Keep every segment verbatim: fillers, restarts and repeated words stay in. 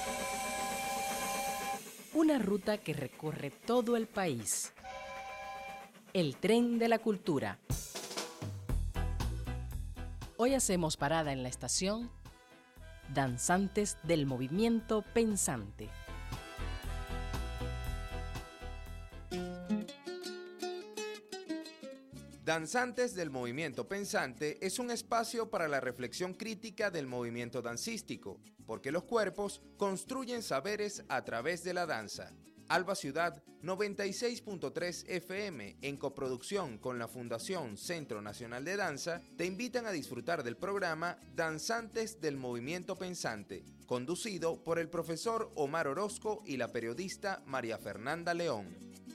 Una ruta que recorre todo el país. El tren de la cultura. Hoy hacemos parada en la estación Danzantes del Movimiento Pensante. Danzantes del Movimiento Pensante es un espacio para la reflexión crítica del movimiento dancístico, porque los cuerpos construyen saberes a través de la danza. Alba Ciudad noventa y seis punto tres F M, en coproducción con la Fundación Centro Nacional de Danza, te invitan a disfrutar del programa Danzantes del Movimiento Pensante, conducido por el profesor Omar Orozco y la periodista María Fernanda León.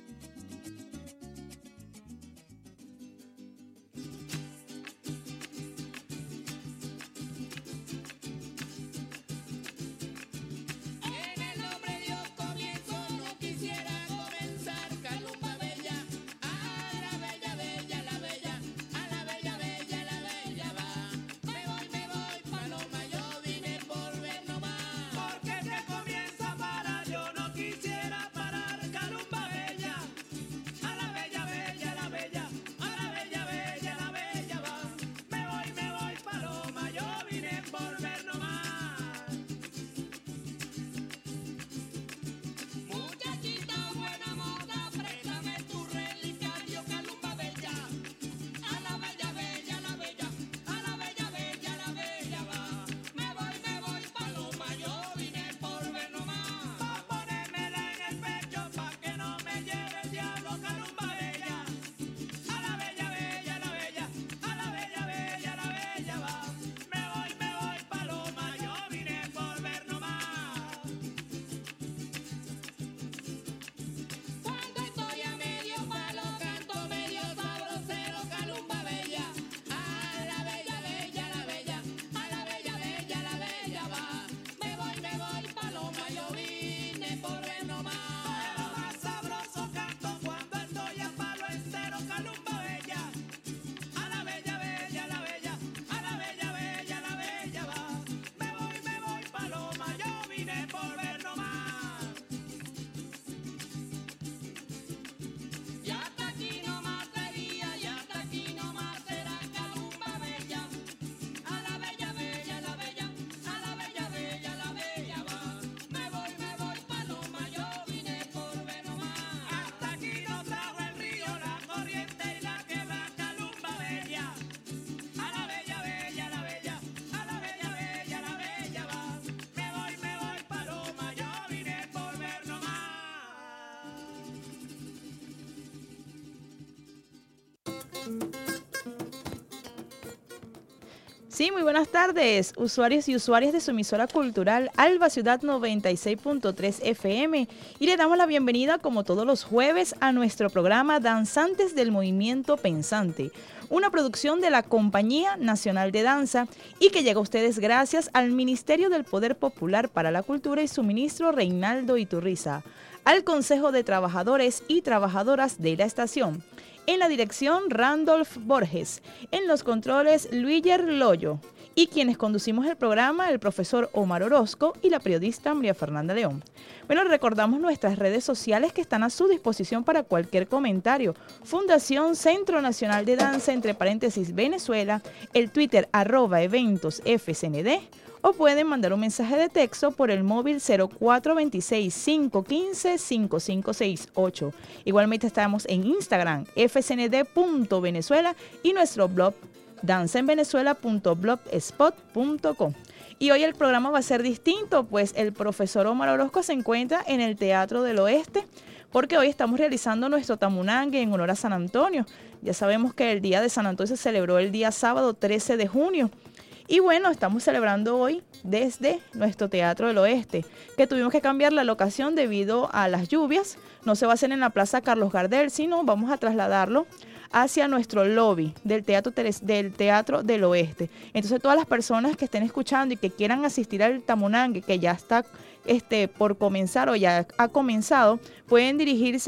Sí, muy buenas tardes, usuarios y usuarias de su emisora cultural Alba Ciudad noventa y seis punto tres F M, y le damos la bienvenida como todos los jueves a nuestro programa Danzantes del Movimiento Pensante, una producción de la Compañía Nacional de Danza y que llega a ustedes gracias al Ministerio del Poder Popular para la Cultura y su ministro Reinaldo Iturriza, al Consejo de Trabajadores y Trabajadoras de la estación. En la dirección, Randolph Borges. En los controles, Luiger Loyo. Y quienes conducimos el programa, el profesor Omar Orozco y la periodista María Fernanda León. Bueno, recordamos nuestras redes sociales que están a su disposición para cualquier comentario. Fundación Centro Nacional de Danza, entre paréntesis, Venezuela, el Twitter, arroba eventos F C N D, o pueden mandar un mensaje de texto por el móvil cero cuatro dos seis, cinco uno cinco, cinco cinco seis ocho. Igualmente estamos en Instagram, f c n d punto venezuela, y nuestro blog, danza en venezuela punto blogspot punto com. Y hoy el programa va a ser distinto, pues el profesor Omar Orozco se encuentra en el Teatro del Oeste, porque hoy estamos realizando nuestro tamunangue en honor a San Antonio. Ya sabemos que el Día de San Antonio se celebró el día sábado trece de junio. Y bueno, estamos celebrando hoy desde nuestro Teatro del Oeste, que tuvimos que cambiar la locación debido a las lluvias. No se va a hacer en la Plaza Carlos Gardel, sino vamos a trasladarlo hacia nuestro lobby del Teatro, del Teatro del Oeste. Entonces, todas las personas que estén escuchando y que quieran asistir al tamunangue, que ya está este, por comenzar o ya ha comenzado, pueden dirigirse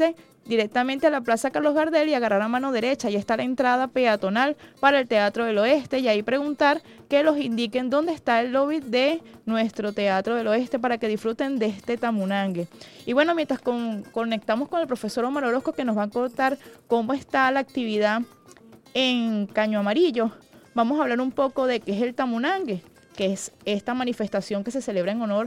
directamente a la Plaza Carlos Gardel y agarrar a mano derecha. Ahí está la entrada peatonal para el Teatro del Oeste y ahí preguntar que los indiquen dónde está el lobby de nuestro Teatro del Oeste para que disfruten de este tamunangue. Y bueno, mientras con, conectamos con el profesor Omar Orozco, que nos va a contar cómo está la actividad en Caño Amarillo, vamos a hablar un poco de qué es el tamunangue, que es esta manifestación que se celebra en honor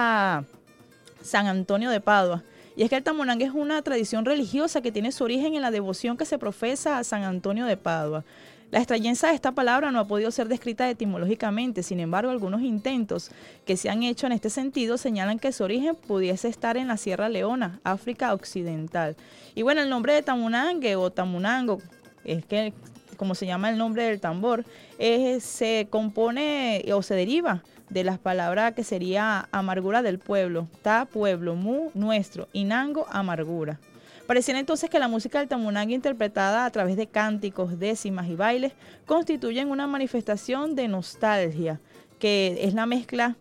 a San Antonio de Padua. Y es que el tamunangue es una tradición religiosa que tiene su origen en la devoción que se profesa a San Antonio de Padua. La extrañeza de esta palabra no ha podido ser descrita etimológicamente, sin embargo, algunos intentos que se han hecho en este sentido señalan que su origen pudiese estar en la Sierra Leona, África Occidental. Y bueno, el nombre de tamunangue o tamunango, es que como se llama el nombre del tambor, es, se compone o se deriva de las palabras que sería amargura del pueblo, ta, pueblo, mu, nuestro, y nango, amargura. Pareciera entonces que la música del tamunangue, interpretada a través de cánticos, décimas y bailes, constituyen una manifestación de nostalgia, que es la mezcla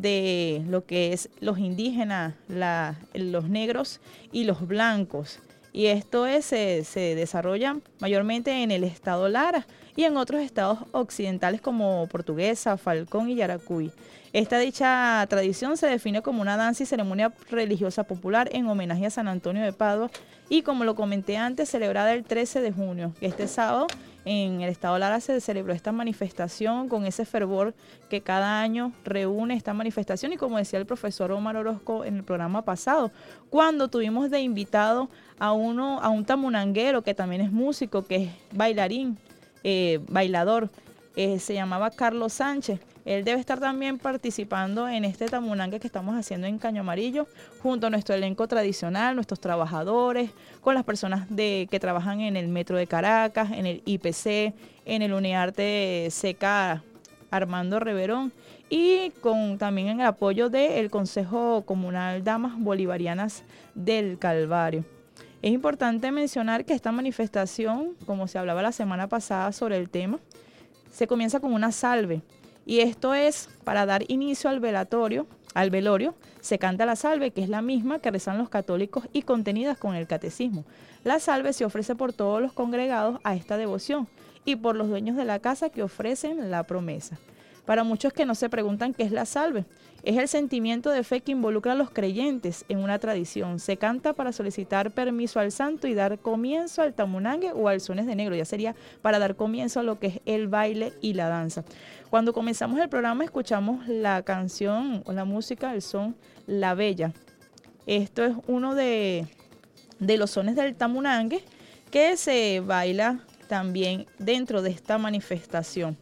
de lo que es los indígenas, la, los negros y los blancos. Y esto es, se, se desarrolla mayormente en el estado Lara y en otros estados occidentales como Portuguesa, Falcón y Yaracuy. Esta dicha tradición se define como una danza y ceremonia religiosa popular en homenaje a San Antonio de Padua y, como lo comenté antes, celebrada el trece de junio. Este sábado en el estado Lara se celebró esta manifestación con ese fervor que cada año reúne esta manifestación y, como decía el profesor Omar Orozco en el programa pasado, cuando tuvimos de invitado a uno, a un tamunanguero que también es músico, que es bailarín, eh, bailador, eh, se llamaba Carlos Sánchez. Él debe estar también participando en este tamunangue que estamos haciendo en Caño Amarillo, junto a nuestro elenco tradicional, nuestros trabajadores, con las personas de, que trabajan en el Metro de Caracas, en el I P C, en el UNEARTE C K Armando Reverón, y con también el apoyo del Consejo Comunal Damas Bolivarianas del Calvario. Es importante mencionar que esta manifestación, como se hablaba la semana pasada sobre el tema, se comienza con una salve. Y esto es para dar inicio al velatorio, al velorio, se canta la salve, que es la misma que rezan los católicos y contenidas con el catecismo. La salve se ofrece por todos los congregados a esta devoción y por los dueños de la casa que ofrecen la promesa. Para muchos que no se preguntan qué es la salve, es el sentimiento de fe que involucra a los creyentes en una tradición. Se canta para solicitar permiso al santo y dar comienzo al tamunangue o al sones de negro. Ya sería para dar comienzo a lo que es el baile y la danza. Cuando comenzamos el programa escuchamos la canción o la música, el son La Bella. Esto es uno de, de los sones del tamunangue que se baila también dentro de esta manifestación.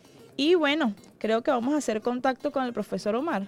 Y bueno, creo que vamos a hacer contacto con el profesor Omar.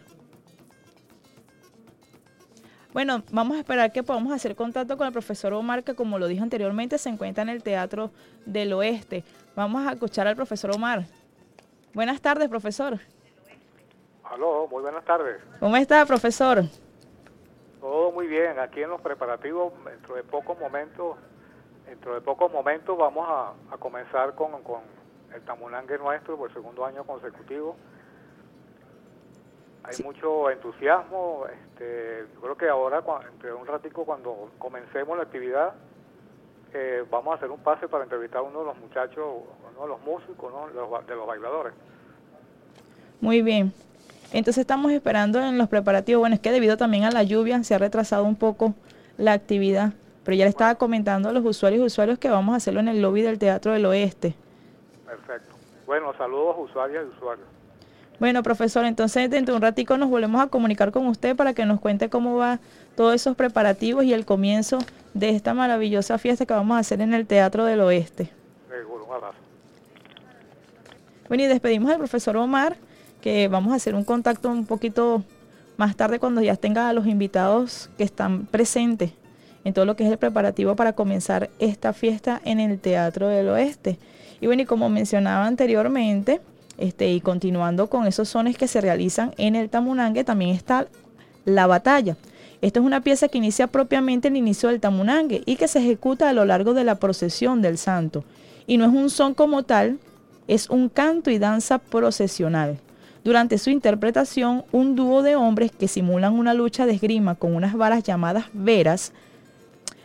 Bueno, vamos a esperar que podamos hacer contacto con el profesor Omar, que como lo dije anteriormente, se encuentra en el Teatro del Oeste. Vamos a escuchar al profesor Omar. Buenas tardes, profesor. Aló, muy buenas tardes. ¿Cómo está, profesor? Todo muy bien. Aquí en los preparativos, dentro de pocos momentos, dentro de pocos momentos vamos a, a comenzar con, con el tamunangue nuestro por segundo año consecutivo. Hay sí. mucho entusiasmo. Este, yo creo que ahora, entre un ratico, cuando comencemos la actividad, eh, vamos a hacer un pase para entrevistar a uno de los muchachos, uno de los músicos, ¿no? de, los, de los bailadores. Muy bien. Entonces estamos esperando en los preparativos. Bueno, es que debido también a la lluvia se ha retrasado un poco la actividad, pero ya le estaba comentando a los usuarios y usuarios que vamos a hacerlo en el lobby del Teatro del Oeste. Perfecto. Bueno, saludos usuarias y usuarios. Bueno, profesor, entonces dentro de un ratico nos volvemos a comunicar con usted para que nos cuente cómo va todos esos preparativos y el comienzo de esta maravillosa fiesta que vamos a hacer en el Teatro del Oeste. Seguro, un abrazo. Bueno, y despedimos al profesor Omar, que vamos a hacer un contacto un poquito más tarde cuando ya tenga a los invitados que están presentes en todo lo que es el preparativo para comenzar esta fiesta en el Teatro del Oeste. Y bueno, y como mencionaba anteriormente, este, y continuando con esos sones que se realizan en el tamunangue, también está la batalla. Esta es una pieza que inicia propiamente el inicio del tamunangue y que se ejecuta a lo largo de la procesión del santo. Y no es un son como tal, es un canto y danza procesional. Durante su interpretación, un dúo de hombres que simulan una lucha de esgrima con unas varas llamadas veras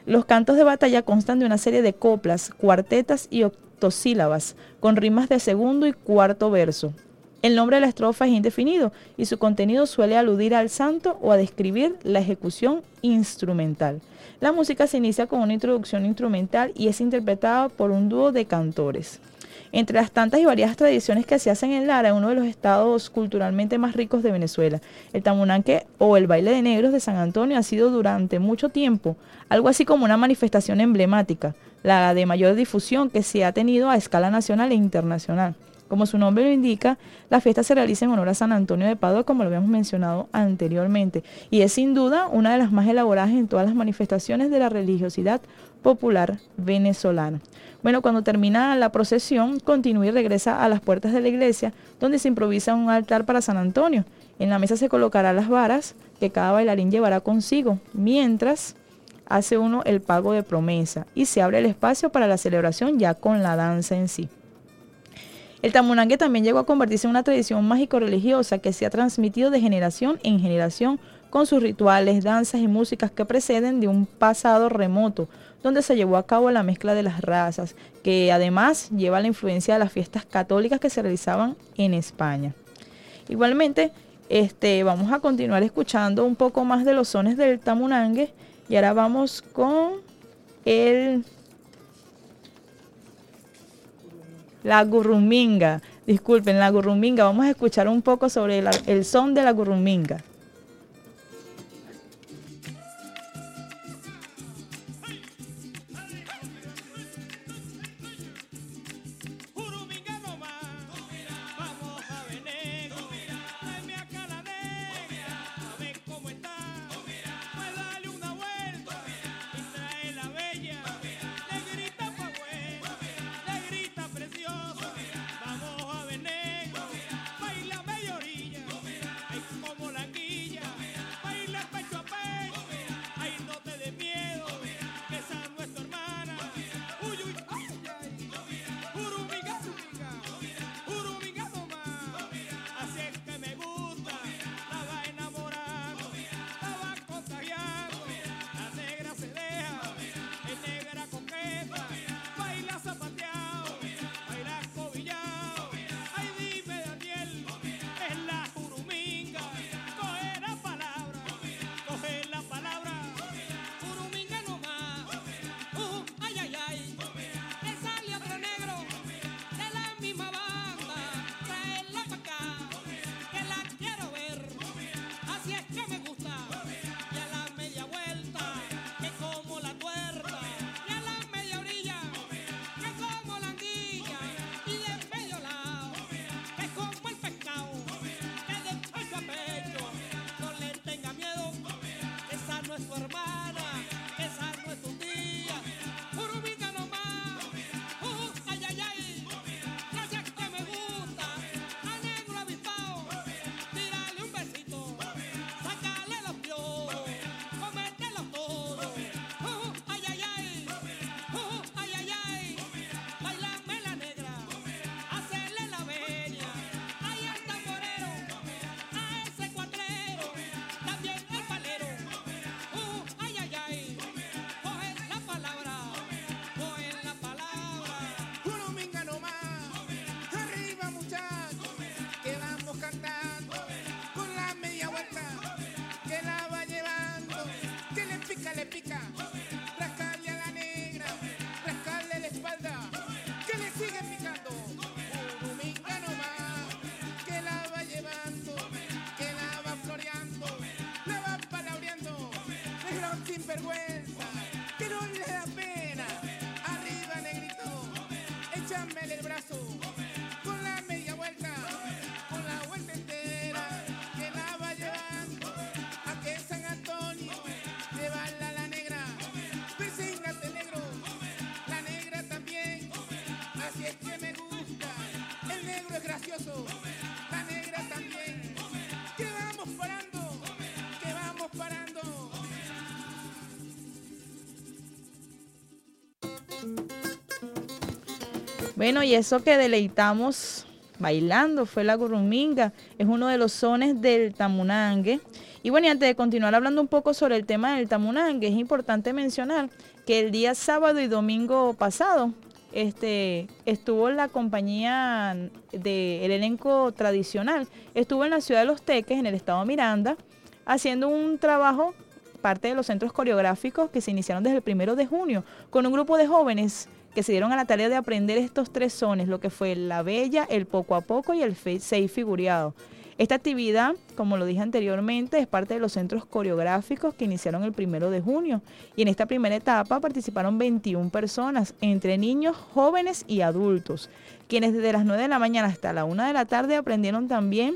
Los cantos de batalla constan de una serie de coplas, cuartetas y octosílabas, con rimas de segundo y cuarto verso. El nombre de la estrofa es indefinido y su contenido suele aludir al santo o a describir la ejecución instrumental. La música se inicia con una introducción instrumental y es interpretada por un dúo de cantores. Entre las tantas y variadas tradiciones que se hacen en Lara, uno de los estados culturalmente más ricos de Venezuela, el tamunanque o el baile de negros de San Antonio ha sido durante mucho tiempo algo así como una manifestación emblemática, la de mayor difusión que se ha tenido a escala nacional e internacional. Como su nombre lo indica, la fiesta se realiza en honor a San Antonio de Padua, como lo habíamos mencionado anteriormente, y es sin duda una de las más elaboradas en todas las manifestaciones de la religiosidad popular venezolana. Bueno, cuando termina la procesión, continúa y regresa a las puertas de la iglesia, donde se improvisa un altar para San Antonio. En la mesa se colocarán las varas que cada bailarín llevará consigo, mientras hace uno el pago de promesa y se abre el espacio para la celebración ya con la danza en sí. El tamunangue también llegó a convertirse en una tradición mágico-religiosa que se ha transmitido de generación en generación con sus rituales, danzas y músicas que preceden de un pasado remoto, donde se llevó a cabo la mezcla de las razas, que además lleva la influencia de las fiestas católicas que se realizaban en España. Igualmente, este, vamos a continuar escuchando un poco más de los sones del tamunangue y ahora vamos con el... La gurruminga, disculpen, la gurruminga. Vamos a escuchar un poco sobre la, el son de la gurruminga. La negra también, que vamos parando, que vamos parando. Bueno, y eso que deleitamos bailando, fue la gurruminga, es uno de los sones del tamunangue. Y bueno, y antes de continuar hablando un poco sobre el tema del tamunangue, es importante mencionar que el día sábado y domingo pasado este, estuvo la compañía del elenco tradicional, estuvo en la ciudad de Los Teques, en el estado Miranda, haciendo un trabajo, parte de los centros coreográficos que se iniciaron desde el primero de junio, con un grupo de jóvenes que se dieron a la tarea de aprender estos tres sones, lo que fue la bella, el poco a poco y el seis figureado. Esta actividad, como lo dije anteriormente, es parte de los centros coreográficos que iniciaron el primero de junio. Y en esta primera etapa participaron veintiuna personas, entre niños, jóvenes y adultos, quienes desde las nueve de la mañana hasta la una de la tarde aprendieron también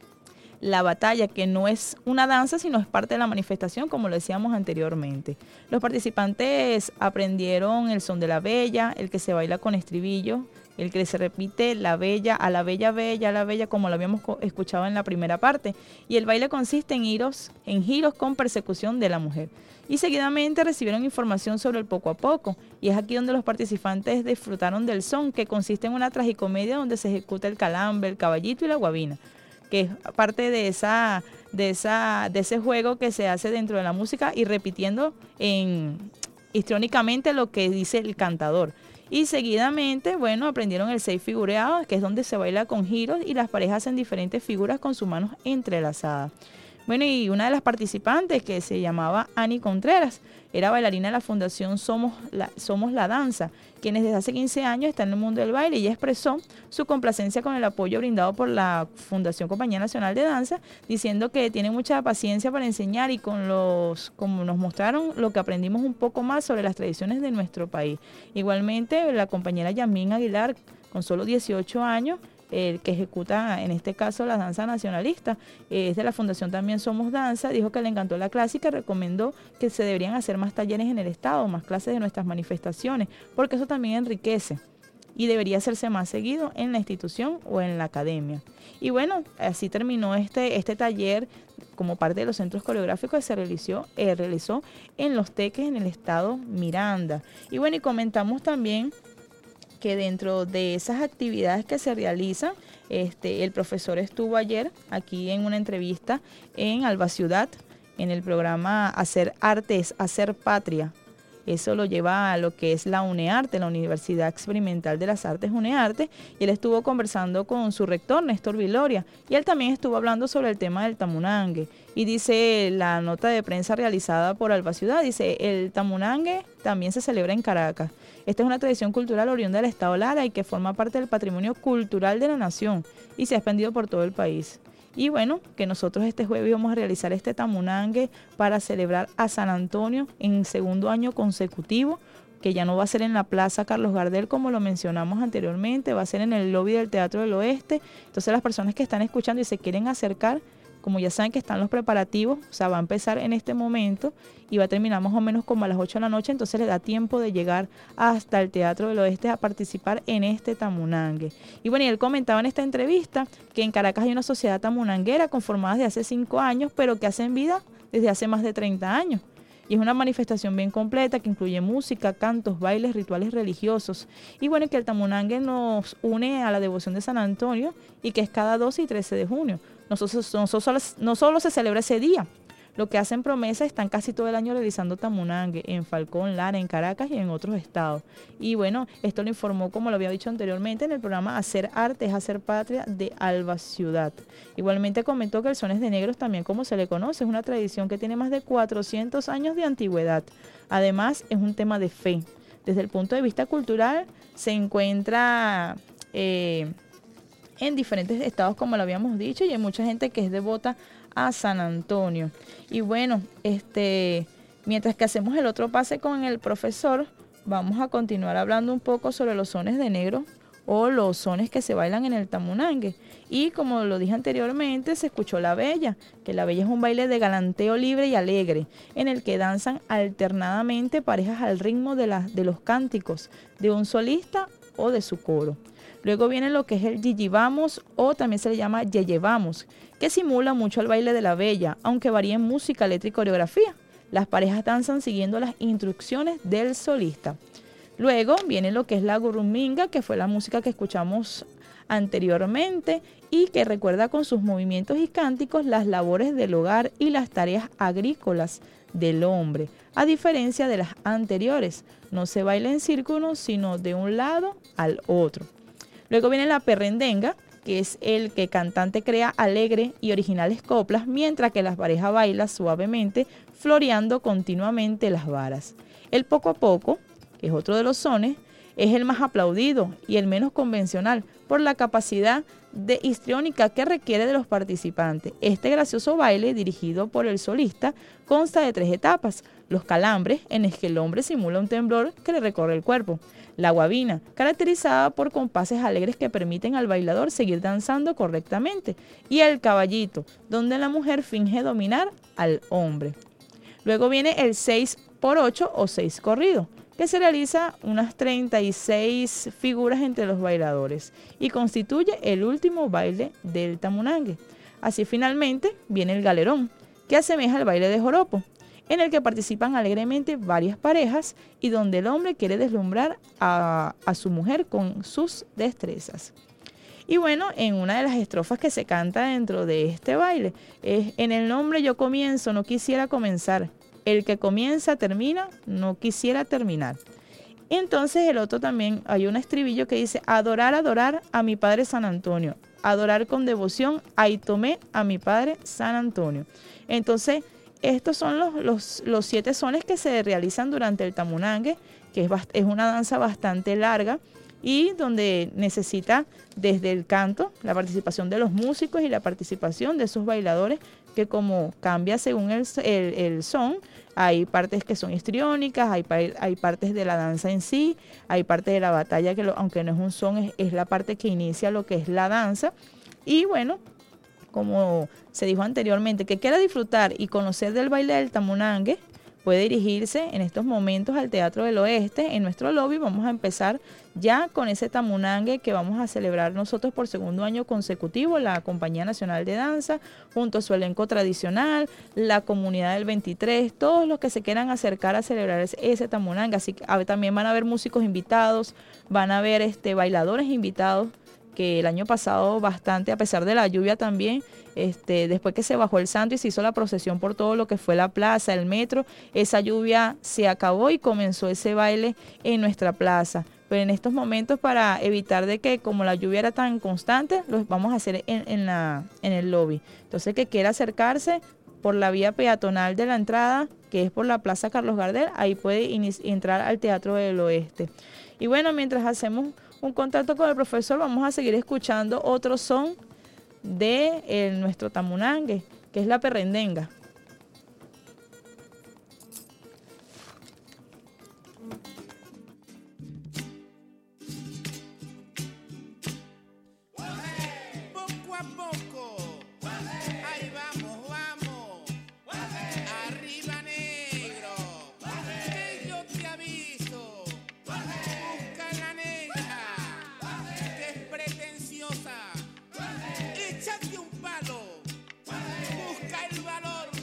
la batalla, que no es una danza, sino es parte de la manifestación, como lo decíamos anteriormente. Los participantes aprendieron el son de la bella, el que se baila con estribillo, el que se repite la bella, a la bella, bella, a la bella, como lo habíamos escuchado en la primera parte. Y el baile consiste en giros, en giros con persecución de la mujer. Y seguidamente recibieron información sobre el poco a poco. Y es aquí donde los participantes disfrutaron del son, que consiste en una tragicomedia donde se ejecuta el calambre, el caballito y la guabina, que es parte de esa, de esa, de ese juego que se hace dentro de la música y repitiendo en, histriónicamente lo que dice el cantador. Y seguidamente, bueno, aprendieron el seis figureado, que es donde se baila con giros y las parejas hacen diferentes figuras con sus manos entrelazadas. Bueno, y una de las participantes, que se llamaba Ani Contreras, era bailarina de la Fundación Somos la, Somos la Danza, quienes desde hace quince años están en el mundo del baile, y ella expresó su complacencia con el apoyo brindado por la Fundación Compañía Nacional de Danza, diciendo que tiene mucha paciencia para enseñar y con los, como nos mostraron, lo que aprendimos un poco más sobre las tradiciones de nuestro país. Igualmente, la compañera Yasmín Aguilar, con solo dieciocho años, el que ejecuta en este caso la danza nacionalista, eh, es de la Fundación también Somos Danza, dijo que le encantó la clase y que recomendó que se deberían hacer más talleres en el estado, más clases de nuestras manifestaciones, porque eso también enriquece y debería hacerse más seguido en la institución o en la academia. Y bueno, así terminó este, este taller como parte de los centros coreográficos que se realizó, eh, realizó en Los Teques, en el estado Miranda. Y bueno, y comentamos también que dentro de esas actividades que se realizan, este, el profesor estuvo ayer aquí en una entrevista en Alba Ciudad, en el programa Hacer Artes, Hacer Patria. Eso lo lleva a lo que es la UNEARTE, la Universidad Experimental de las Artes UNEARTE, y él estuvo conversando con su rector, Néstor Viloria, y él también estuvo hablando sobre el tema del tamunangue. Y dice la nota de prensa realizada por Alba Ciudad, dice, el tamunangue también se celebra en Caracas. Esta es una tradición cultural oriunda del estado Lara y que forma parte del patrimonio cultural de la nación y se ha expandido por todo el país. Y bueno, que nosotros este jueves vamos a realizar este tamunangue para celebrar a San Antonio en segundo año consecutivo, que ya no va a ser en la Plaza Carlos Gardel como lo mencionamos anteriormente, va a ser en el lobby del Teatro del Oeste. Entonces las personas que están escuchando y se quieren acercar, como ya saben que están los preparativos, o sea, va a empezar en este momento y va a terminar más o menos como a las ocho de la noche, entonces les da tiempo de llegar hasta el Teatro del Oeste a participar en este tamunangue. Y bueno, y él comentaba en esta entrevista que en Caracas hay una sociedad tamunanguera conformada desde hace cinco años, pero que hacen vida desde hace más de treinta años. Y es una manifestación bien completa que incluye música, cantos, bailes, rituales religiosos. Y bueno, que el tamunangue nos une a la devoción de San Antonio y que es cada doce y trece de junio. Nosotros, nosotros, no solo se celebra ese día, lo que hacen promesa, están casi todo el año realizando tamunangue en Falcón, Lara, en Caracas y en otros estados. Y bueno, esto lo informó, como lo había dicho anteriormente, en el programa Hacer Artes, Hacer Patria de Alba Ciudad. Igualmente comentó que el Sones de Negros, también como se le conoce, es una tradición que tiene más de cuatrocientos años de antigüedad. Además, es un tema de fe. Desde el punto de vista cultural, se encuentra Eh, en diferentes estados, como lo habíamos dicho, y hay mucha gente que es devota a San Antonio. Y bueno, este, mientras que hacemos el otro pase con el profesor, vamos a continuar hablando un poco sobre los sones de negro o los sones que se bailan en el tamunangue. Y como lo dije anteriormente, se escuchó la bella, que la bella es un baile de galanteo libre y alegre, en el que danzan alternadamente parejas al ritmo de, la, de los cánticos de un solista o de su coro. Luego viene lo que es el yiyivamos, o también se le llama yeyevamos, que simula mucho el baile de la bella, aunque varía en música, letra y coreografía. Las parejas danzan siguiendo las instrucciones del solista. Luego viene lo que es la gurruminga, que fue la música que escuchamos anteriormente y que recuerda con sus movimientos y cánticos las labores del hogar y las tareas agrícolas del hombre, a diferencia de las anteriores. No se baila en círculo, sino de un lado al otro. Luego viene la perrendenga, que es el que cantante crea alegre y originales coplas, mientras que la pareja baila suavemente, floreando continuamente las varas. El poco a poco, que es otro de los sones, es el más aplaudido y el menos convencional por la capacidad de histriónica que requiere de los participantes. Este gracioso baile, dirigido por el solista, consta de tres etapas: los calambres, en el que el hombre simula un temblor que le recorre el cuerpo; la guabina, caracterizada por compases alegres que permiten al bailador seguir danzando correctamente; y el caballito, donde la mujer finge dominar al hombre. Luego viene el seis por ocho o seis corrido, que se realiza unas treinta y seis figuras entre los bailadores y constituye el último baile del tamunangue. Así finalmente viene el galerón, que asemeja al baile de joropo, en el que participan alegremente varias parejas y donde el hombre quiere deslumbrar a, a su mujer con sus destrezas. Y bueno, en una de las estrofas que se canta dentro de este baile es: en el nombre yo comienzo, no quisiera comenzar; el que comienza termina, no quisiera terminar. Entonces el otro también, hay un estribillo que dice: adorar, adorar a mi padre San Antonio, adorar con devoción, ahí tomé a mi padre San Antonio. Entonces estos son los, los, los siete sones que se realizan durante el tamunangue, que es, es una danza bastante larga y donde necesita desde el canto, la participación de los músicos y la participación de esos bailadores, que como cambia según el, el, el son, hay partes que son histriónicas, hay, hay partes de la danza en sí, hay partes de la batalla que lo, aunque no es un son, es, es la parte que inicia lo que es la danza. Y bueno, como se dijo anteriormente, que quiera disfrutar y conocer del baile del tamunangue, puede dirigirse en estos momentos al Teatro del Oeste. En nuestro lobby vamos a empezar ya con ese tamunangue que vamos a celebrar nosotros por segundo año consecutivo, la Compañía Nacional de Danza, junto a su elenco tradicional, la comunidad del veintitrés, todos los que se quieran acercar a celebrar ese, ese tamunangue. Así que a, también van a haber músicos invitados, van a haber este, bailadores invitados, que el año pasado bastante, a pesar de la lluvia también, este, después que se bajó el santo y se hizo la procesión por todo lo que fue la plaza, el metro, esa lluvia se acabó y comenzó ese baile en nuestra plaza. Pero en estos momentos, para evitar de que, como la lluvia era tan constante, los vamos a hacer en, en, la, en el lobby. Entonces, que quiera acercarse por la vía peatonal de la entrada, que es por la Plaza Carlos Gardel, ahí puede entrar al Teatro del Oeste. Y bueno, mientras hacemos un contacto con el profesor, vamos a seguir escuchando otro son de el, nuestro tamunangue, que es la perrendenga. Poco a poco, ahí vamos, vamos, arriba negro, que yo te aviso, busca la negra, que es pretenciosa, échate un palo, busca el valor.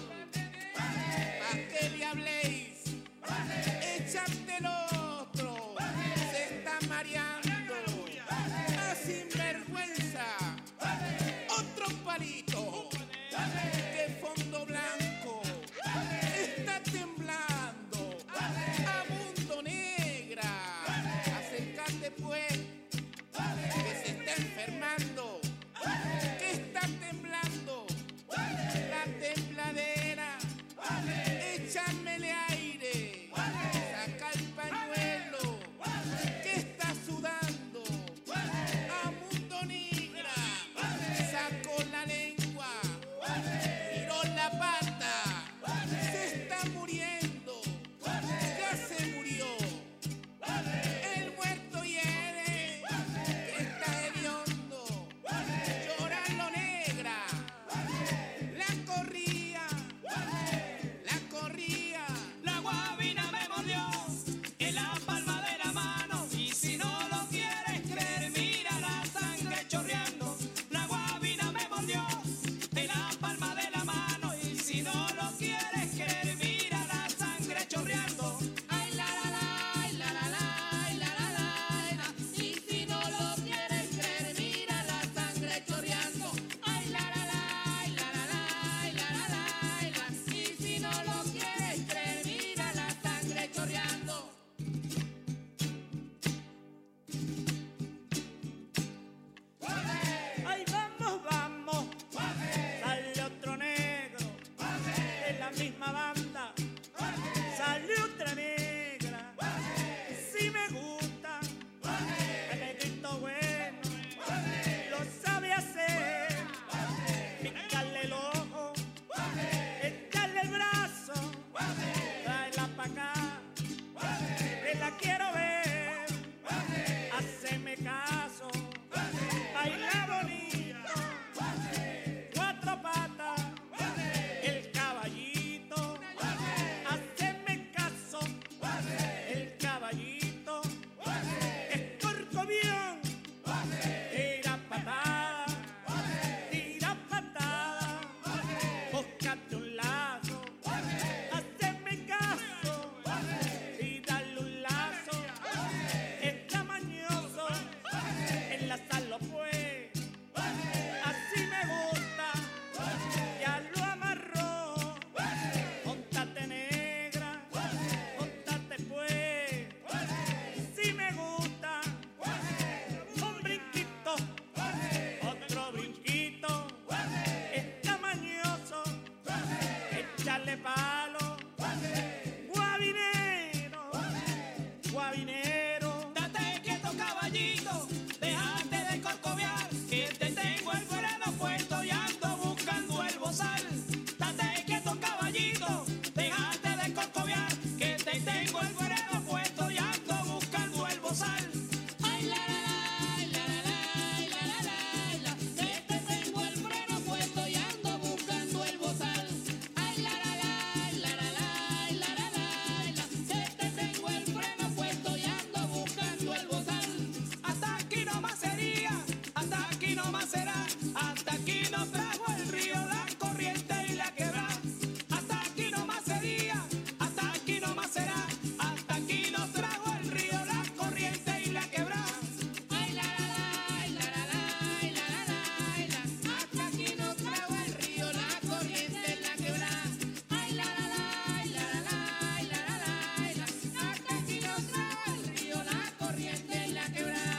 darle palo. Guabinero, guabinero, date quieto caballito, déjate de corcoviar, que te tengo el freno puesto y ando buscando el bozal. Date quieto caballito, déjate de corcoviar, que te tengo el freno puesto y ando buscando el bozal. Ay la la la la la la la la, que te tengo el freno puesto y ando buscando el bozal. Ay la la la la la la la la la, que te tengo el freno puesto y ando buscando el bozal. Hasta aquí no más sería, hasta aquí no más será, hasta aquí no trajo el río, la corriente y la quebrada. Hasta aquí no más sería, hasta aquí no más será, hasta aquí no trajo el río, la corriente y la quebrada. Ay la la la la la la la la, hasta aquí no trajo el río, la corriente y la quebrada. Ay la la la la la la la la, hasta aquí no trajo el río, la corriente y la quebrada.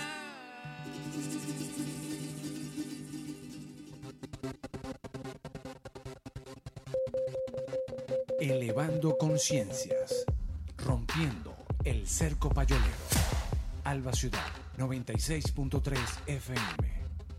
Elevando conciencias, rompiendo el cerco payolero. Alba Ciudad noventa y seis punto tres F M.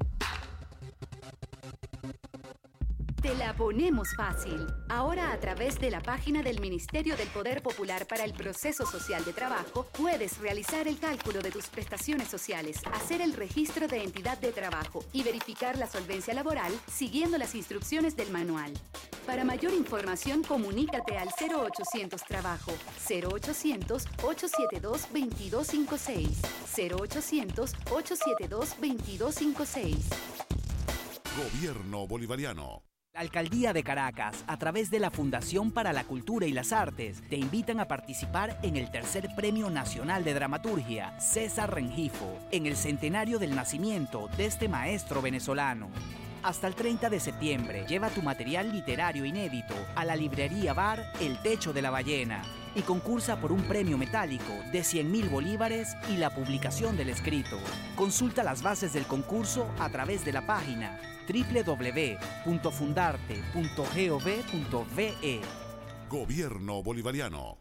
Te la ponemos fácil. Ahora, a través de la página del Ministerio del Poder Popular para el Proceso Social de Trabajo, puedes realizar el cálculo de tus prestaciones sociales, hacer el registro de entidad de trabajo y verificar la solvencia laboral siguiendo las instrucciones del manual. Para mayor información, comunícate al cero ochocientos Trabajo, cero ochocientos, ocho siete dos, dos dos cinco seis, cero ochocientos, ocho siete dos, dos dos cinco seis. Gobierno Bolivariano. La Alcaldía de Caracas, a través de la Fundación para la Cultura y las Artes, te invitan a participar en el tercer Premio Nacional de Dramaturgia, César Rengifo, en el centenario del nacimiento de este maestro venezolano. Hasta el treinta de septiembre, lleva tu material literario inédito a la librería bar El Techo de la Ballena y concursa por un premio metálico de cien mil bolívares y la publicación del escrito. Consulta las bases del concurso a través de la página doble u doble u doble u punto fundarte punto gov punto ve. Gobierno Bolivariano.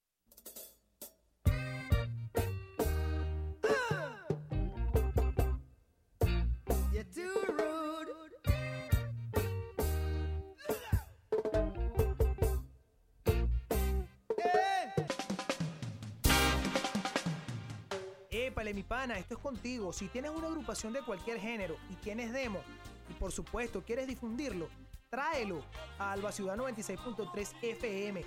Épale, mi pana, esto es contigo. Si tienes una agrupación de cualquier género y tienes demo, y por supuesto quieres difundirlo, tráelo a Alba Ciudad noventa y seis punto tres F M.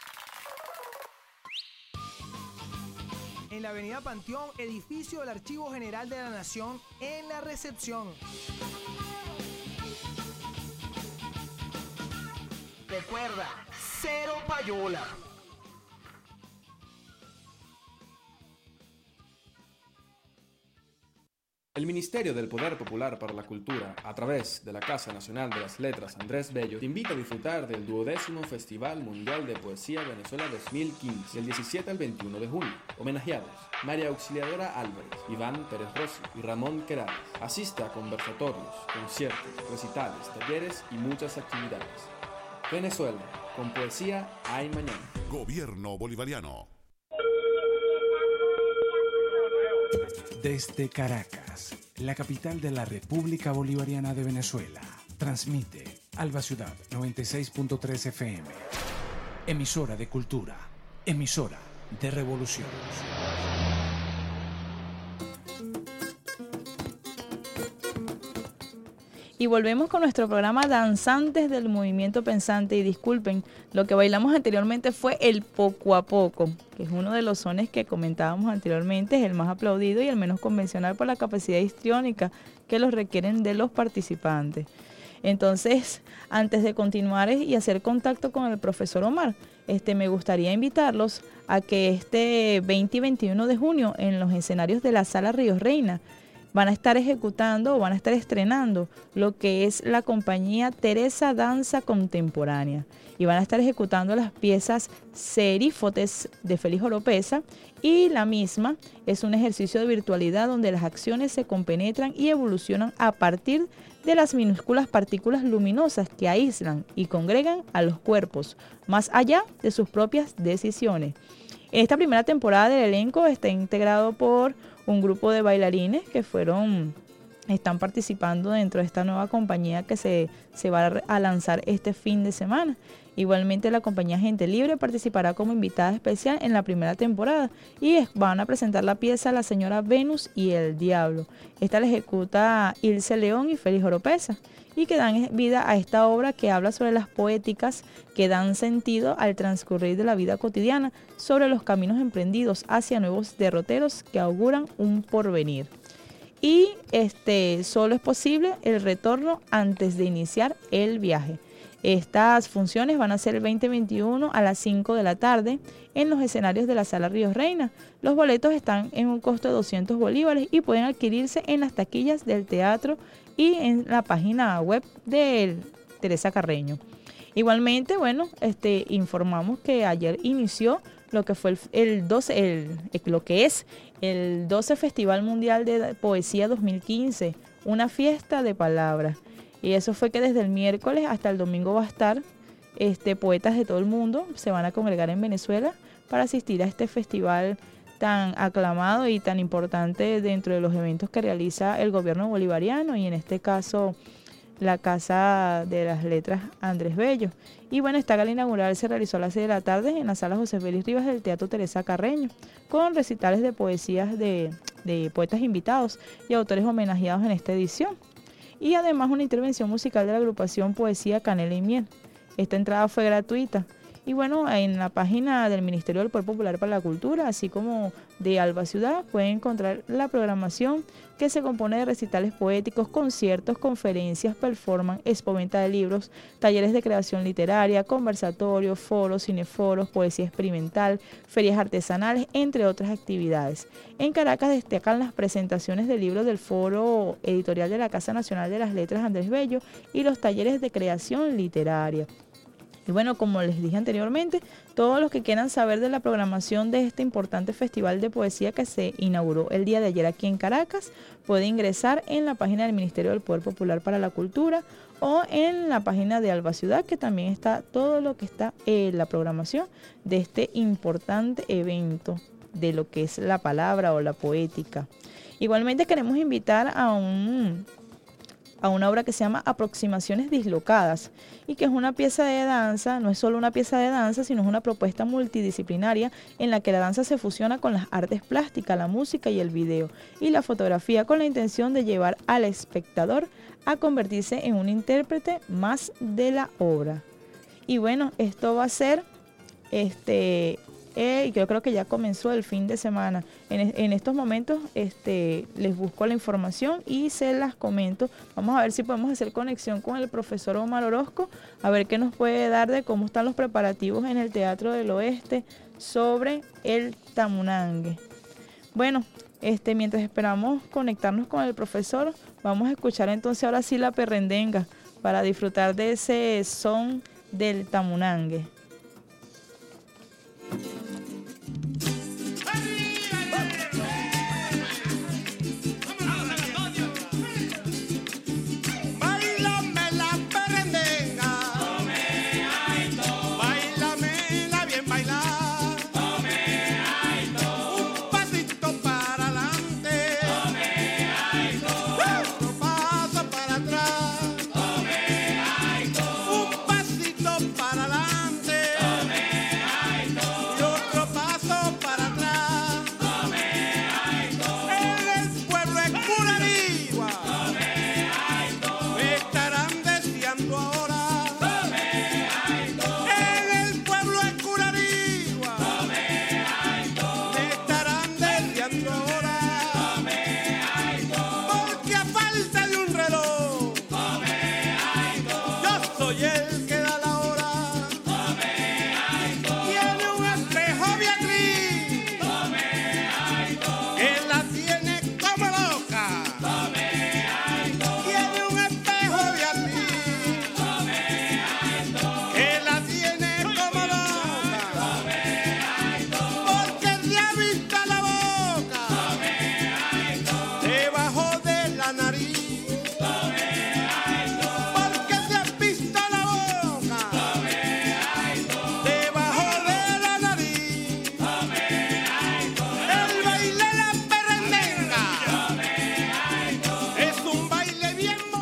En la avenida Panteón, edificio del Archivo General de la Nación, en la recepción. Recuerda, cero payola. El Ministerio del Poder Popular para la Cultura, a través de la Casa Nacional de las Letras Andrés Bello, te invita a disfrutar del duodécimo Festival Mundial de Poesía Venezuela dos mil quince, del diecisiete al veintiuno de junio. Homenajeados: María Auxiliadora Álvarez, Iván Pérez Rossi y Ramón Querales. Asista a conversatorios, conciertos, recitales, talleres y muchas actividades. Venezuela, con poesía hay mañana. Gobierno Bolivariano. Desde Caracas, la capital de la República Bolivariana de Venezuela, transmite Alba Ciudad noventa y seis punto tres F M. Emisora de cultura, emisora de revolución. Y volvemos con nuestro programa Danzantes del Movimiento Pensante. Y disculpen, lo que bailamos anteriormente fue el Poco a Poco, que es uno de los sones que comentábamos anteriormente, es el más aplaudido y el menos convencional por la capacidad histriónica que los requieren de los participantes. Entonces, antes de continuar y hacer contacto con el profesor Omar, este, me gustaría invitarlos a que este veinte y veintiuno de junio en los escenarios de la Sala Ríos Reina van a estar ejecutando o van a estar estrenando lo que es la compañía Teresa Danza Contemporánea, y van a estar ejecutando las piezas Serífotes de Félix Oropesa, y la misma es un ejercicio de virtualidad donde las acciones se compenetran y evolucionan a partir de las minúsculas partículas luminosas que aíslan y congregan a los cuerpos, más allá de sus propias decisiones. En esta primera temporada del elenco está integrado por un grupo de bailarines que fueron, están participando dentro de esta nueva compañía que se, se va a lanzar este fin de semana. Igualmente la compañía Gente Libre participará como invitada especial en la primera temporada y van a presentar la pieza La Señora Venus y el Diablo. Esta la ejecuta Ilse León y Félix Oropesa y que dan vida a esta obra que habla sobre las poéticas que dan sentido al transcurrir de la vida cotidiana, sobre los caminos emprendidos hacia nuevos derroteros que auguran un porvenir. Y este, solo es posible el retorno antes de iniciar el viaje. Estas funciones van a ser el veinte veintiuno a las cinco de la tarde en los escenarios de la Sala Ríos Reina. Los boletos están en un costo de doscientos bolívares y pueden adquirirse en las taquillas del teatro y en la página web de Teresa Carreño. Igualmente, bueno, este, informamos que ayer inició lo que fue el, el doce, el, lo que es el doce Festival Mundial de Poesía dos mil quince, una fiesta de palabras. Y eso fue que desde el miércoles hasta el domingo va a estar este, poetas de todo el mundo, se van a congregar en Venezuela para asistir a este festival tan aclamado y tan importante dentro de los eventos que realiza el gobierno bolivariano y en este caso la Casa de las Letras Andrés Bello. Y bueno, esta gala inaugural se realizó a las seis de la tarde en la Sala José Félix Rivas del Teatro Teresa Carreño, con recitales de poesías de, de poetas invitados y autores homenajeados en esta edición. Y además una intervención musical de la agrupación Poesía Canela y Miel. Esta entrada fue gratuita. Y bueno, en la página del Ministerio del Poder Popular para la Cultura, así como de Alba Ciudad, pueden encontrar la programación que se compone de recitales poéticos, conciertos, conferencias, performance, expoventa de libros, talleres de creación literaria, conversatorios, foros, cineforos, poesía experimental, ferias artesanales, entre otras actividades. En Caracas destacan las presentaciones de libros del Foro Editorial de la Casa Nacional de las Letras Andrés Bello y los talleres de creación literaria. Y bueno, como les dije anteriormente, todos los que quieran saber de la programación de este importante festival de poesía que se inauguró el día de ayer aquí en Caracas, pueden ingresar en la página del Ministerio del Poder Popular para la Cultura o en la página de Alba Ciudad, que también está todo lo que está en la programación de este importante evento de lo que es la palabra o la poética. Igualmente queremos invitar a un... a una obra que se llama Aproximaciones Dislocadas y que es una pieza de danza, no es solo una pieza de danza, sino es una propuesta multidisciplinaria en la que la danza se fusiona con las artes plásticas, la música y el video y la fotografía con la intención de llevar al espectador a convertirse en un intérprete más de la obra. Y bueno, esto va a ser este... Eh, yo creo que ya comenzó el fin de semana. En, en estos momentos este, les busco la información y se las comento. Vamos a ver si podemos hacer conexión con el profesor Omar Orozco, a ver qué nos puede dar de cómo están los preparativos en el Teatro del Oeste sobre el Tamunangue. Bueno, este, mientras esperamos conectarnos con el profesor, vamos a escuchar entonces ahora sí la perrendenga para disfrutar de ese son del Tamunangue. Para adelante.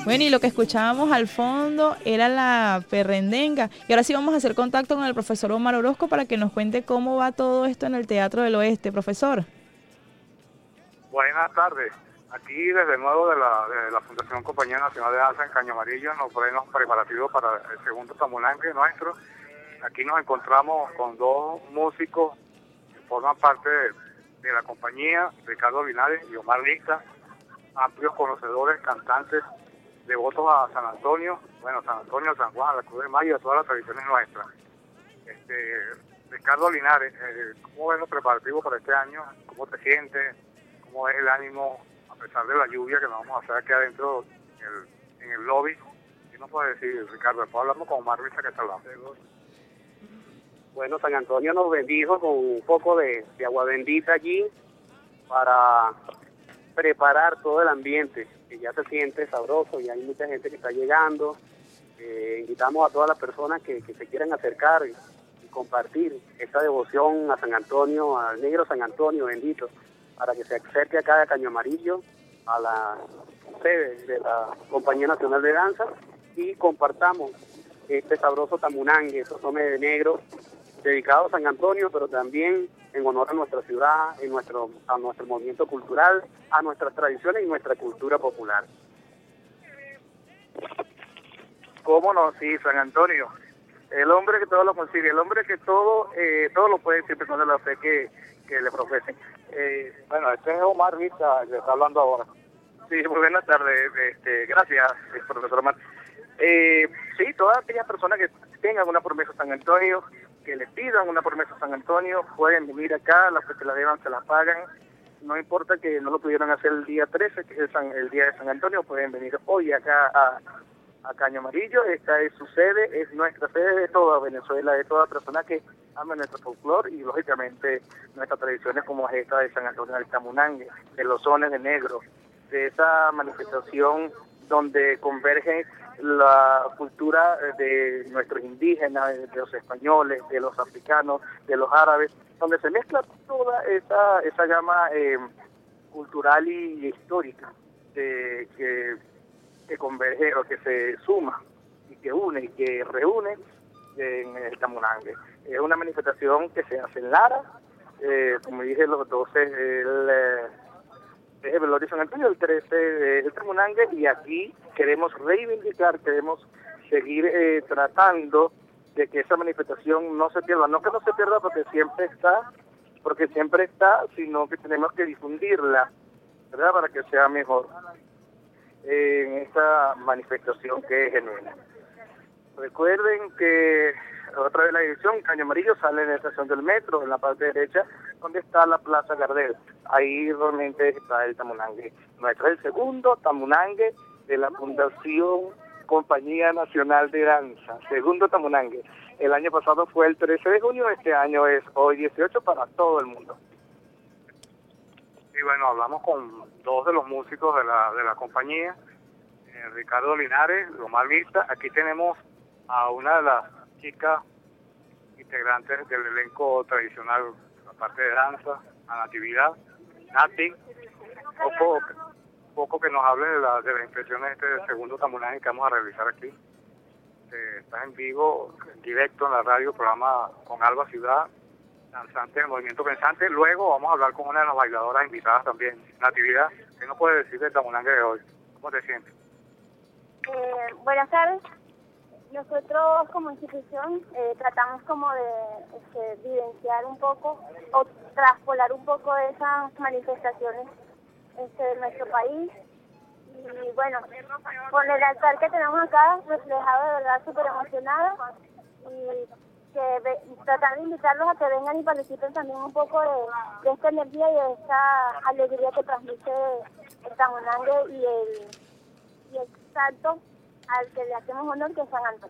Bueno, y lo que escuchábamos al fondo era la perrendenga. Y ahora sí vamos a hacer contacto con el profesor Omar Orozco para que nos cuente cómo va todo esto en el Teatro del Oeste. Profesor. Buenas tardes. Aquí desde nuevo de la, de la Fundación Compañía Nacional de Danza en Caño Amarillo nos ponemos preparativos para el segundo tamulangue nuestro. Aquí nos encontramos con dos músicos que forman parte de, de la compañía, Ricardo Linares y Omar Lista, amplios conocedores, cantantes, devotos a San Antonio, bueno, San Antonio, San Juan, la Cruz de Mayo, a todas las tradiciones nuestras. Este, Ricardo Linares, eh, ¿cómo ves los preparativos para este año? ¿Cómo te sientes? ¿Cómo es el ánimo a pesar de la lluvia que nos vamos a hacer aquí adentro en el, en el lobby? ¿Qué nos puede decir, Ricardo? Después hablamos con Omar Luisa, que está hablando. Bueno, San Antonio nos bendijo con un poco de, de agua bendita allí para preparar todo el ambiente, que ya se siente sabroso y hay mucha gente que está llegando. Eh, invitamos a todas las personas que, que se quieran acercar y, y compartir esta devoción a San Antonio, al negro San Antonio bendito, para que se acerque acá a Caño Amarillo, a la sede de la Compañía Nacional de Danza, y compartamos este sabroso tamunangue, sonsome de negro, dedicado a San Antonio, pero también en honor a nuestra ciudad, en nuestro, a nuestro movimiento cultural, a nuestras tradiciones y nuestra cultura popular. ¿Cómo no? Sí, San Antonio. El hombre que todo lo consigue, el hombre que todo eh, todo lo puede siempre con la fe que, que le profesen. Eh, bueno, este es Omar Vista, que está hablando ahora. Sí, muy buenas tardes. Este, gracias, profesor Omar. Eh, sí, todas aquellas personas que tengan una promesa a San Antonio, que le pidan una promesa a San Antonio, pueden venir acá, las que se la deban se la pagan. No importa que no lo pudieran hacer el día trece, que es el, San, el día de San Antonio, pueden venir hoy acá a, a Caño Amarillo. Esta es su sede, es nuestra sede de toda Venezuela, de toda persona que ama nuestro folclore y lógicamente nuestras tradiciones como es esta de San Antonio del Tamunangue, de los sones de negro, de esa manifestación donde convergen la cultura de nuestros indígenas, de los españoles, de los africanos, de los árabes, donde se mezcla toda esa esa gama eh, cultural y, y histórica de, que, que converge o que se suma y que une y que reúne en el Tamunangue. Es una manifestación que se hace en Lara, eh, como dije, los doce el, eh, es el velorio San Antonio, el trece es el Tamunangue, y aquí queremos reivindicar, queremos seguir eh, tratando de que esa manifestación no se pierda, no que no se pierda porque siempre está, porque siempre está, sino que tenemos que difundirla, ¿verdad?, para que sea mejor eh, en esta manifestación que es genuina. Recuerden que otra vez la dirección, Caño Amarillo, sale en la estación del metro, en la parte derecha, donde está la Plaza Gardel. Ahí realmente está el Tamunangue. Nuestro es el segundo Tamunangue de la Fundación Compañía Nacional de Danza. Segundo Tamunangue. El año pasado fue el trece de junio, este año es hoy dieciocho para todo el mundo. Y bueno, hablamos con dos de los músicos de la, de la compañía, eh, Ricardo Linares, Omar Vista. Aquí tenemos a una de las chicas integrantes del elenco tradicional, la parte de danza, a Natividad, Nati, poco, poco que nos hable de, la, de las impresiones de este segundo tamunangue que vamos a realizar aquí. Eh, estás en vivo, en directo en la radio, programa con Alba Ciudad, danzante del movimiento pensante. Luego vamos a hablar con una de las bailadoras invitadas también, Natividad. ¿Qué nos puede decir del tamunangue de hoy? ¿Cómo te sientes? Eh, buenas tardes. Nosotros como institución eh, tratamos como de este, vivenciar un poco o traspolar un poco de esas manifestaciones este, de nuestro país. Y bueno, con el altar que tenemos acá reflejado, de verdad súper emocionada, y que ve, tratar de invitarlos a que vengan y participen también un poco de, de esta energía y de esta alegría que transmite el Tamunangue y el, y el salto al que le hacemos honor, que es San Antonio.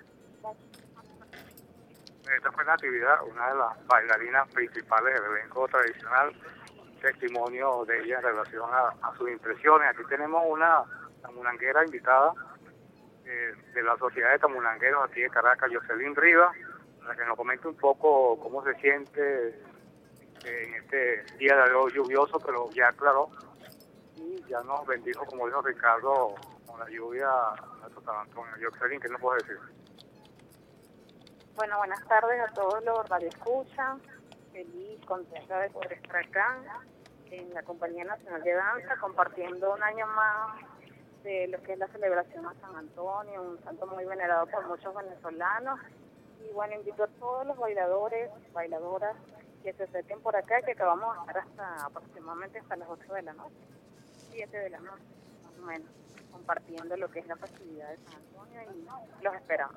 Esta fue Natividad, una de las bailarinas principales del elenco tradicional, testimonio de ella en relación a, a sus impresiones. Aquí tenemos una tamunanguera invitada eh, de la Sociedad de Tamunangueros aquí de Caracas, Jocelyn Rivas, para que nos comente un poco cómo se siente eh, en este día de hoy lluvioso, pero ya aclaró y ya nos bendijo, como dijo Ricardo, con con la lluvia a nuestro San Antonio. Yoxelin, ¿qué nos puede decir? Bueno, buenas tardes a todos los radioescuchas. Feliz, contenta de poder estar acá en la Compañía Nacional de Danza, compartiendo un año más de lo que es la celebración a San Antonio, un santo muy venerado por muchos venezolanos. Y bueno, invito a todos los bailadores, bailadoras que se acerquen por acá, que acabamos de estar hasta aproximadamente hasta las ocho de la noche, siete de la noche, más o menos, compartiendo lo que es la festividad de San Antonio y los esperamos.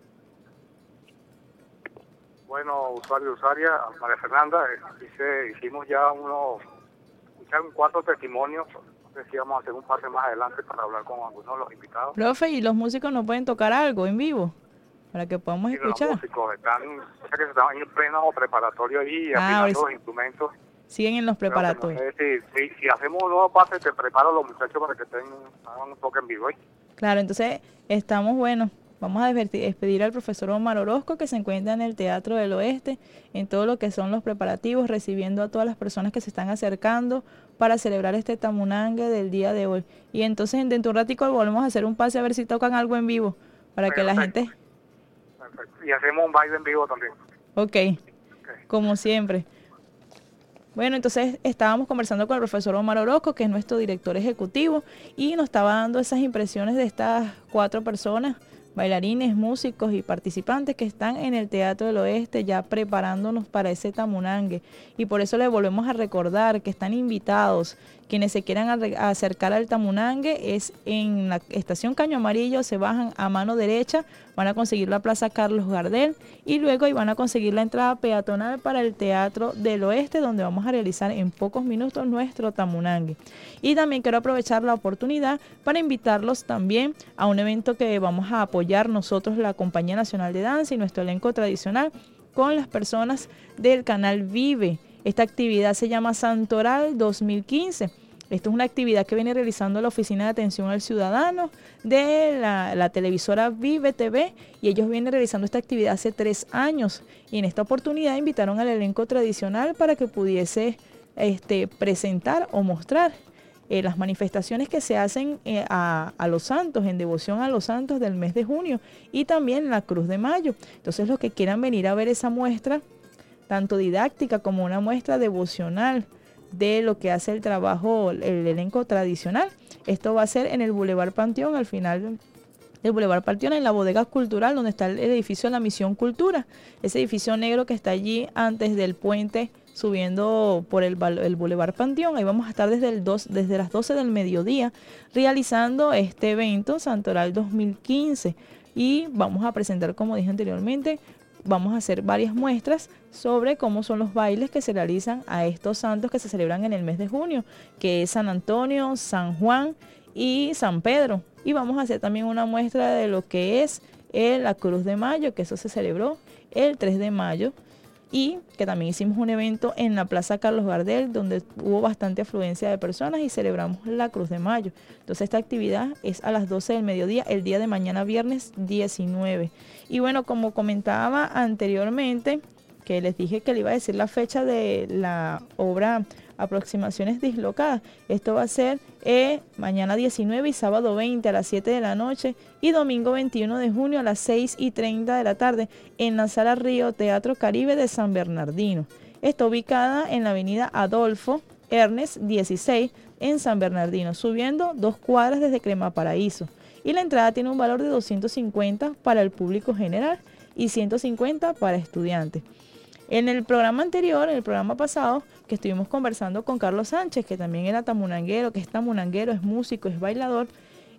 Bueno, usuario y usuaria, María Fernanda, eh, dice, hicimos ya unos, escucharon cuatro testimonios. No sé si vamos a hacer un pase más adelante para hablar con algunos de los invitados. Profe, ¿y los músicos no pueden tocar algo en vivo para que podamos Sí, escuchar? Los músicos están, o sea que se están en pleno preparatorio ahí, Ah, afinando ahora los sí. instrumentos. Siguen en los Pero que no preparatorios. sé si, si, si hacemos un nuevo pase, te preparo a los muchachos para que tengan hagan un toque en vivo. ¿eh? Claro, entonces estamos, bueno, vamos a desverti- despedir al profesor Omar Orozco, que se encuentra en el Teatro del Oeste, en todo lo que son los preparativos, recibiendo a todas las personas que se están acercando para celebrar este tamunangue del día de hoy. Y entonces dentro de un ratico volvemos a hacer un pase a ver si tocan algo en vivo, para que la gente... Perfecto. Y hacemos un baile en vivo también. Ok, como siempre. Bueno, entonces estábamos conversando con el profesor Omar Orozco, que es nuestro director ejecutivo, y nos estaba dando esas impresiones de estas cuatro personas, bailarines, músicos y participantes que están en el Teatro del Oeste ya preparándonos para ese tamunangue. Y por eso les volvemos a recordar que están invitados. Quienes se quieran arre- acercar al tamunangue es en la estación Caño Amarillo, se bajan a mano derecha, van a conseguir la Plaza Carlos Gardel y luego ahí van a conseguir la entrada peatonal para el Teatro del Oeste, donde vamos a realizar en pocos minutos nuestro tamunangue. Y también quiero aprovechar la oportunidad para invitarlos también a un evento que vamos a apoyar nosotros, la Compañía Nacional de Danza y nuestro elenco tradicional, con las personas del canal Vive. Esta actividad se llama Santoral dos mil quince. Esto es una actividad que viene realizando la Oficina de Atención al Ciudadano de la, la televisora Vive T V, y ellos vienen realizando esta actividad hace tres años. Y en esta oportunidad invitaron al elenco tradicional para que pudiese este, presentar o mostrar eh, las manifestaciones que se hacen eh, a, a los santos, en devoción a los santos del mes de junio, y también la Cruz de Mayo. Entonces los que quieran venir a ver esa muestra, tanto didáctica como una muestra devocional de lo que hace el trabajo, el elenco tradicional. Esto va a ser en el Boulevard Panteón, al final del Boulevard Panteón, en la bodega cultural, donde está el edificio de la Misión Cultura, ese edificio negro que está allí antes del puente, subiendo por el, el Boulevard Panteón. Ahí vamos a estar desde, el dos, desde las doce del mediodía realizando este evento Santoral dos mil quince, y vamos a presentar, como dije anteriormente, vamos a hacer varias muestras sobre cómo son los bailes que se realizan a estos santos que se celebran en el mes de junio, que es San Antonio, San Juan y San Pedro. Y vamos a hacer también una muestra de lo que es eh, la Cruz de Mayo, que eso se celebró el tres de mayo, y que también hicimos un evento en la Plaza Carlos Gardel, donde hubo bastante afluencia de personas y celebramos la Cruz de Mayo. Entonces esta actividad es a las doce del mediodía, el día de mañana, viernes diecinueve. Y bueno, como comentaba anteriormente, que les dije que le iba a decir la fecha de la obra Aproximaciones Dislocadas. Esto va a ser eh, mañana diecinueve y sábado veinte a las siete de la noche y domingo veintiuno de junio a las seis y treinta de la tarde en la Sala Río Teatro Caribe de San Bernardino. Está ubicada en la avenida Adolfo Ernest dieciséis en San Bernardino, subiendo dos cuadras desde Crema Paraíso. Y la entrada tiene un valor de doscientos cincuenta para el público general y ciento cincuenta para estudiantes. En el programa anterior, en el programa pasado, que estuvimos conversando con Carlos Sánchez, que también era tamunanguero, que es tamunanguero, es músico, es bailador,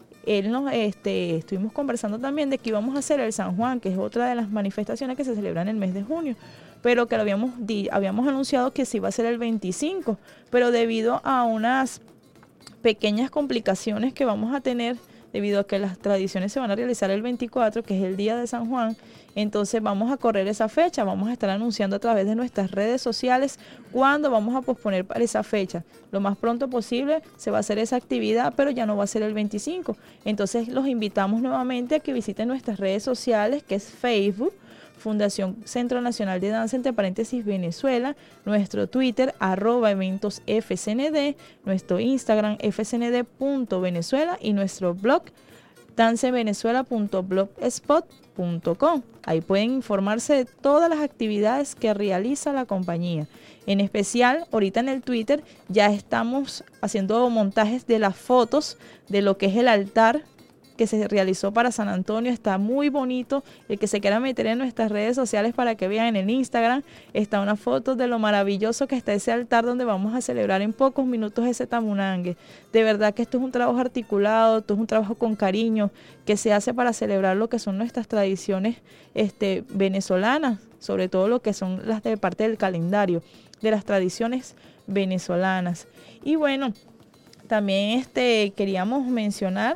él nos, este, estuvimos conversando también de que íbamos a hacer el San Juan, que es otra de las manifestaciones que se celebran en el mes de junio, pero que lo habíamos, di, habíamos anunciado que sí iba a ser el veinticinco, pero debido a unas pequeñas complicaciones que vamos a tener, debido a que las tradiciones se van a realizar el veinticuatro, que es el día de San Juan, entonces vamos a correr esa fecha, vamos a estar anunciando a través de nuestras redes sociales cuándo vamos a posponer para esa fecha. Lo más pronto posible se va a hacer esa actividad, pero ya no va a ser el veinticinco. Entonces los invitamos nuevamente a que visiten nuestras redes sociales, que es Facebook, Fundación Centro Nacional de Danza, entre paréntesis Venezuela, nuestro Twitter, arroba eventos F C N D, nuestro Instagram f c n d punto venezuela y nuestro blog dancevenezuela punto blogspot punto com. Ahí pueden informarse de todas las actividades que realiza la compañía. En especial, ahorita en el Twitter ya estamos haciendo montajes de las fotos de lo que es el altar que se realizó para San Antonio. Está muy bonito. El que se quiera meter en nuestras redes sociales para que vean en el Instagram, está una foto de lo maravilloso que está ese altar donde vamos a celebrar en pocos minutos ese tamunangue. De verdad que esto es un trabajo articulado, esto es un trabajo con cariño que se hace para celebrar lo que son nuestras tradiciones este, venezolanas, sobre todo lo que son las de parte del calendario, de las tradiciones venezolanas. Y bueno, también este, queríamos mencionar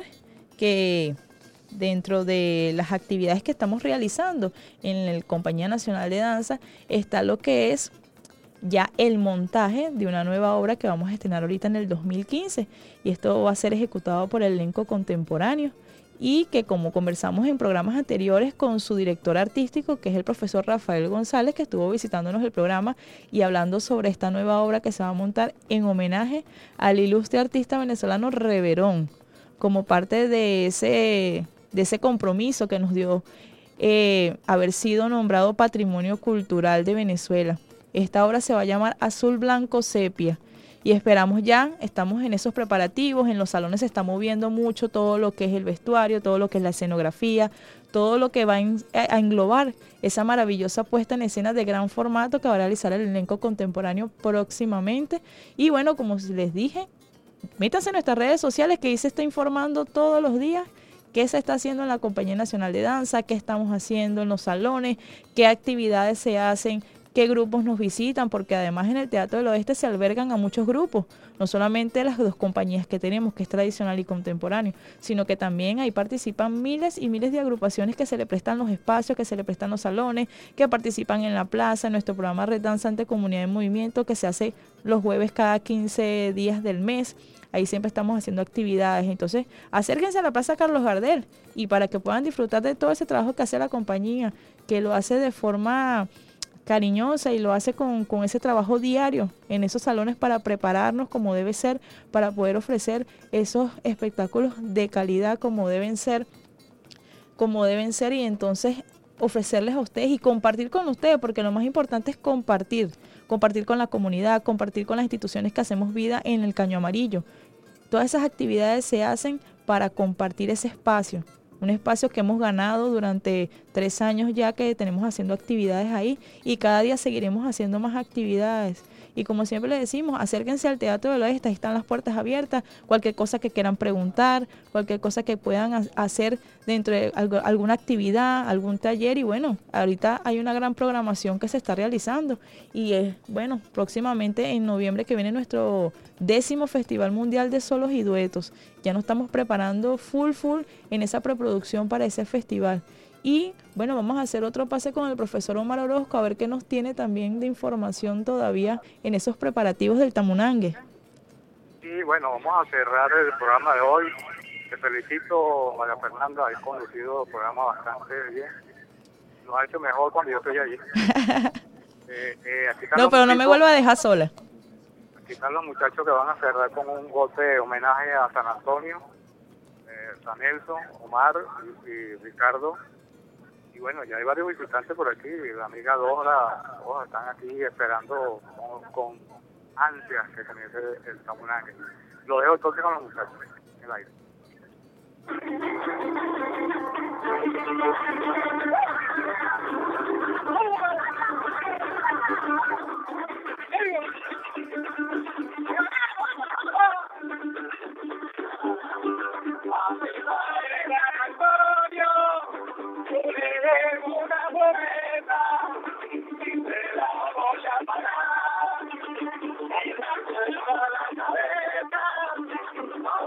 que dentro de las actividades que estamos realizando en la Compañía Nacional de Danza está lo que es ya el montaje de una nueva obra que vamos a estrenar ahorita en el dos mil quince, y esto va a ser ejecutado por el elenco contemporáneo, y que, como conversamos en programas anteriores con su director artístico, que es el profesor Rafael González, que estuvo visitándonos el programa y hablando sobre esta nueva obra que se va a montar en homenaje al ilustre artista venezolano Reverón, como parte de ese, de ese compromiso que nos dio eh, haber sido nombrado Patrimonio Cultural de Venezuela. Esta obra se va a llamar Azul Blanco Sepia, y esperamos ya, estamos en esos preparativos, en los salones se está moviendo mucho todo lo que es el vestuario, todo lo que es la escenografía, todo lo que va a englobar esa maravillosa puesta en escena de gran formato que va a realizar el elenco contemporáneo próximamente. Y bueno, como les dije, métanse en nuestras redes sociales, que ahí se está informando todos los días qué se está haciendo en la Compañía Nacional de Danza, qué estamos haciendo en los salones, qué actividades se hacen, qué grupos nos visitan, porque además en el Teatro del Oeste se albergan a muchos grupos, no solamente las dos compañías que tenemos, que es tradicional y contemporáneo, sino que también ahí participan miles y miles de agrupaciones que se le prestan los espacios, que se le prestan los salones, que participan en la plaza, en nuestro programa Red Danzante Comunidad en Movimiento, que se hace los jueves cada quince días del mes. Ahí siempre estamos haciendo actividades. Entonces, acérquense a la Plaza Carlos Gardel, y para que puedan disfrutar de todo ese trabajo que hace la compañía, que lo hace de forma cariñosa y lo hace con, con ese trabajo diario en esos salones para prepararnos como debe ser, para poder ofrecer esos espectáculos de calidad como deben ser, como deben ser y entonces ofrecerles a ustedes y compartir con ustedes, porque lo más importante es compartir, compartir con la comunidad, compartir con las instituciones que hacemos vida en el Caño Amarillo. Todas esas actividades se hacen para compartir ese espacio, un espacio que hemos ganado durante tres años ya que tenemos haciendo actividades ahí, y cada día seguiremos haciendo más actividades. Y como siempre les decimos, acérquense al Teatro del Oeste, ahí están las puertas abiertas, cualquier cosa que quieran preguntar, cualquier cosa que puedan hacer dentro de algo, alguna actividad, algún taller. Y bueno, ahorita hay una gran programación que se está realizando, y es, bueno, próximamente en noviembre que viene nuestro décimo Festival Mundial de Solos y Duetos. Ya nos estamos preparando full full en esa preproducción para ese festival. Y bueno, vamos a hacer otro pase con el profesor Omar Orozco a ver qué nos tiene también de información todavía en esos preparativos del tamunangue. Y bueno, vamos a cerrar el programa de hoy. Te felicito, María Fernanda, has conducido el programa bastante bien. Lo has hecho mejor cuando yo estoy allí. eh, eh, aquí están no, los pero no me chicos, vuelva a dejar sola. Aquí están los muchachos que van a cerrar con un golpe de homenaje a San Antonio, eh, San Nelson, Omar y, y Ricardo. Y bueno, ya hay varios visitantes por aquí, la amiga Dora, todos están aquí esperando con, con ansias que comience el, el tamunangue. Lo dejo entonces con los muchachos en el aire.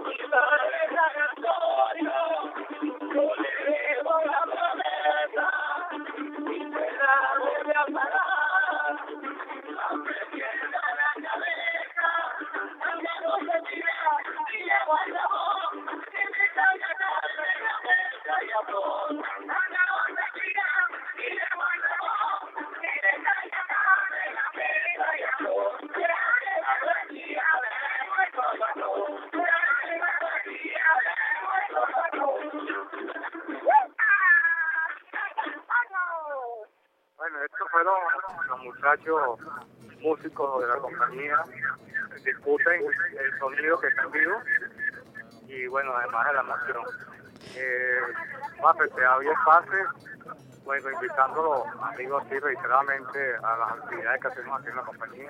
Yo le debo la promesa. Bueno, estos fueron los muchachos músicos de la compañía, discuten el sonido que está en vivo y bueno, además de la emoción. Eh, más que había espacio, bueno, invitando a los amigos así reiteradamente a las actividades que hacemos aquí en la compañía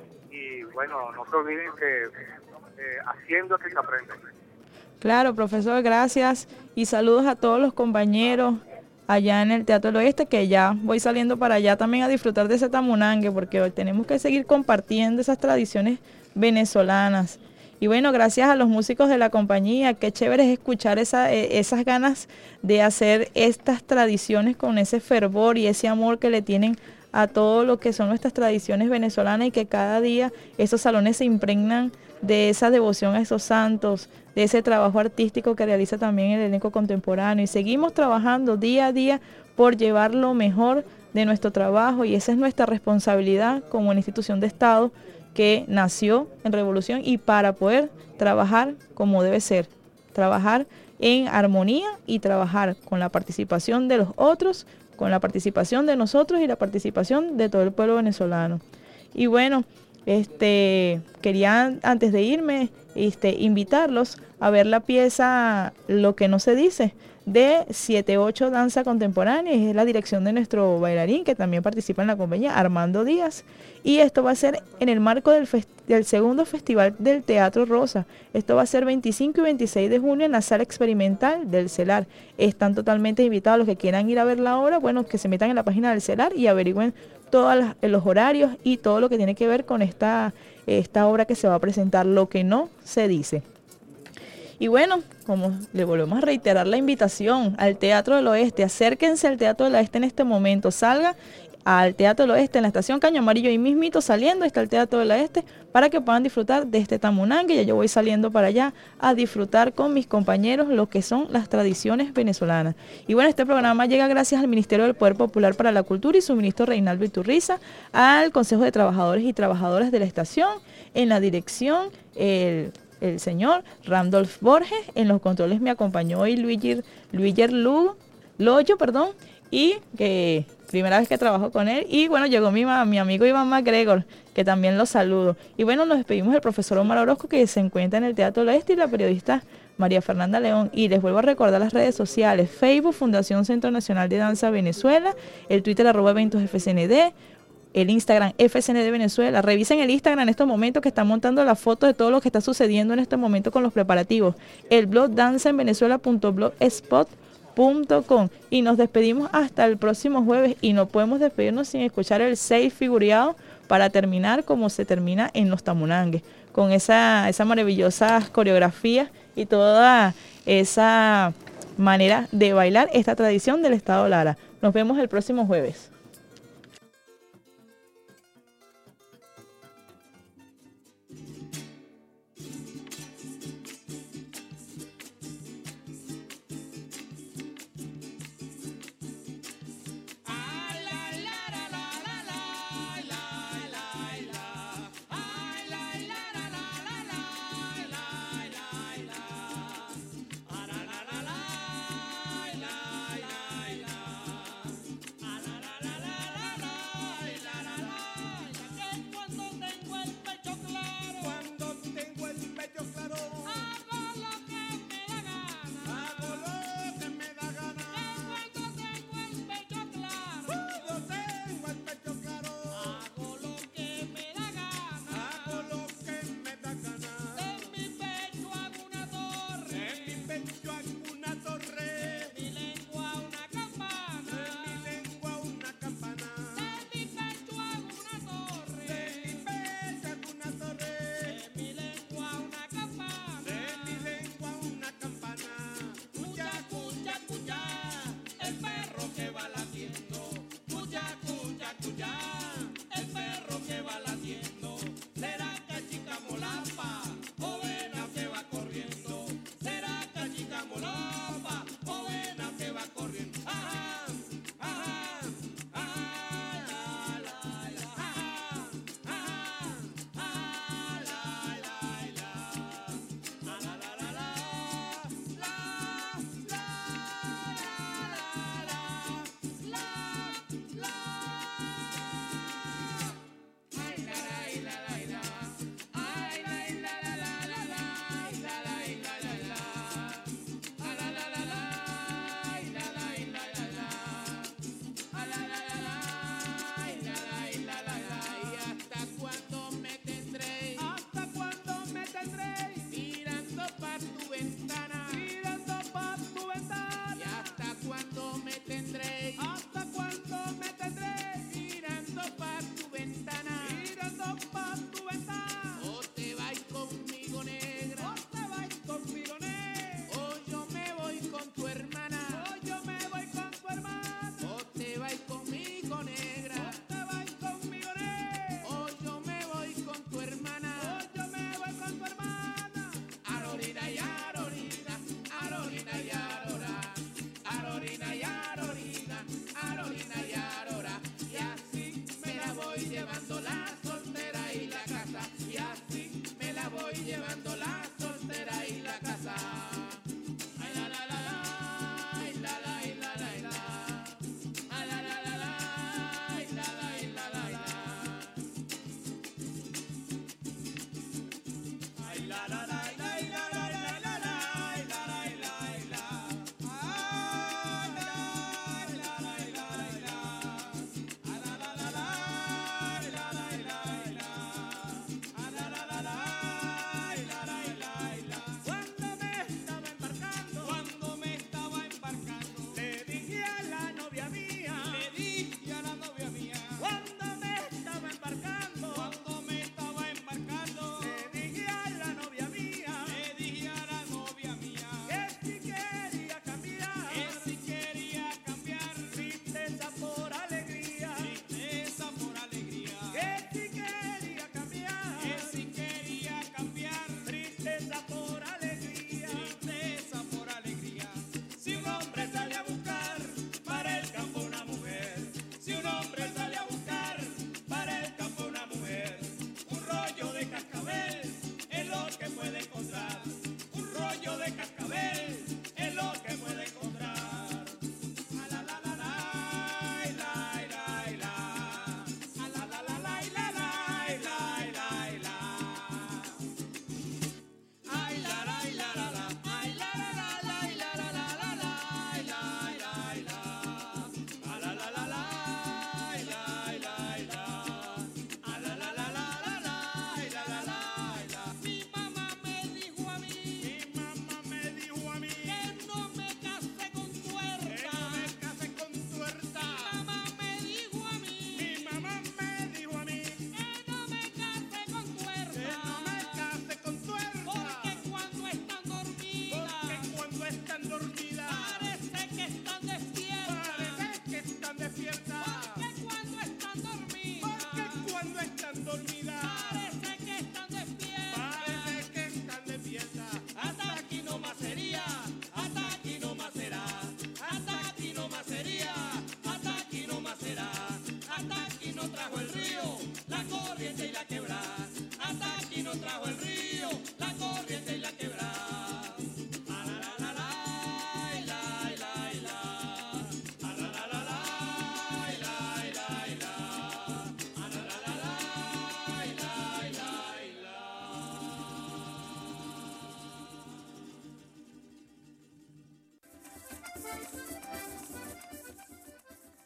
y bueno, no se olviden que eh, haciendo es que se aprende. Claro, profesor, gracias y saludos a todos los compañeros allá en el Teatro del Oeste, que ya voy saliendo para allá también a disfrutar de ese tamunangue, porque hoy tenemos que seguir compartiendo esas tradiciones venezolanas. Y bueno, gracias a los músicos de la compañía, qué chévere es escuchar esa, esas ganas de hacer estas tradiciones con ese fervor y ese amor que le tienen a todo lo que son nuestras tradiciones venezolanas y que cada día esos salones se impregnan de esa devoción a esos santos, de ese trabajo artístico que realiza también el elenco contemporáneo. Y seguimos trabajando día a día por llevar lo mejor de nuestro trabajo y esa es nuestra responsabilidad como una institución de Estado que nació en revolución y para poder trabajar como debe ser, trabajar en armonía y trabajar con la participación de los otros, con la participación de nosotros y la participación de todo el pueblo venezolano. Y bueno, este quería antes de irme este, invitarlos a ver la pieza Lo que no se dice de siete ocho Danza Contemporánea, es la dirección de nuestro bailarín que también participa en la compañía, Armando Díaz, y esto va a ser en el marco del, del segundo Festival del Teatro Rosa. Esto va a ser veinticinco y veintiséis de junio en la Sala Experimental del CELAR. Están totalmente invitados los que quieran ir a ver la obra, bueno, que se metan en la página del CELAR y averigüen todos los horarios y todo lo que tiene que ver con esta, esta obra que se va a presentar, Lo que no se dice. Y bueno, como le volvemos a reiterar la invitación al Teatro del Oeste, acérquense al Teatro del Oeste en este momento, salga al Teatro del Oeste en la estación Caño Amarillo, y mismito saliendo está el Teatro del Oeste para que puedan disfrutar de este tamunangue. Ya yo voy saliendo para allá a disfrutar con mis compañeros lo que son las tradiciones venezolanas. Y bueno, este programa llega gracias al Ministerio del Poder Popular para la Cultura y su ministro Reinaldo Iturriza, al Consejo de Trabajadores y Trabajadoras de la estación, en la dirección el el señor Randolph Borges, en los controles me acompañó hoy Luigi, Luigi Lugo, Loyo, perdón, y que primera vez que trabajo con él, y bueno, llegó mi, mi amigo Iván MacGregor, que también lo saludo. Y bueno, nos despedimos del profesor Omar Orozco, que se encuentra en el Teatro del Oeste, y la periodista María Fernanda León. Y les vuelvo a recordar las redes sociales: Facebook, Fundación Centro Nacional de Danza Venezuela, el Twitter arroba eventos F C N D, el Instagram F C N D Venezuela. Revisen el Instagram en estos momentos que están montando la foto de todo lo que está sucediendo en este momento con los preparativos. El blog danza en venezuela punto blogspot punto com. Y nos despedimos hasta el próximo jueves, y no podemos despedirnos sin escuchar el seis figureado para terminar como se termina en los tamunangues, con esa, esa maravillosa coreografía y toda esa manera de bailar esta tradición del Estado Lara. Nos vemos el próximo jueves. La la la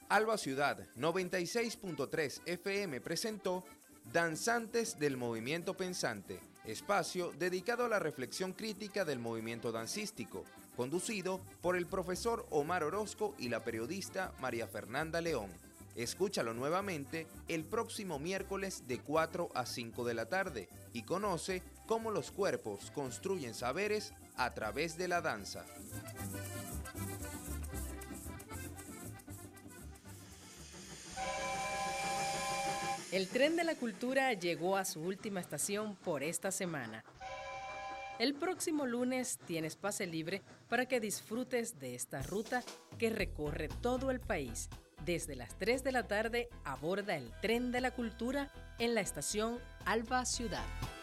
Alba Ciudad noventa y seis punto tres F M presentó Danzantes del Movimiento Pensante, espacio dedicado a la reflexión crítica del movimiento dancístico, conducido por el profesor Omar Orozco y la periodista María Fernanda León. Escúchalo nuevamente el próximo miércoles de cuatro a cinco de la tarde y conoce cómo los cuerpos construyen saberes a través de la danza. El tren de la cultura llegó a su última estación por esta semana. El próximo lunes tienes pase libre para que disfrutes de esta ruta que recorre todo el país. Desde las tres de la tarde aborda el tren de la cultura en la estación Alba Ciudad.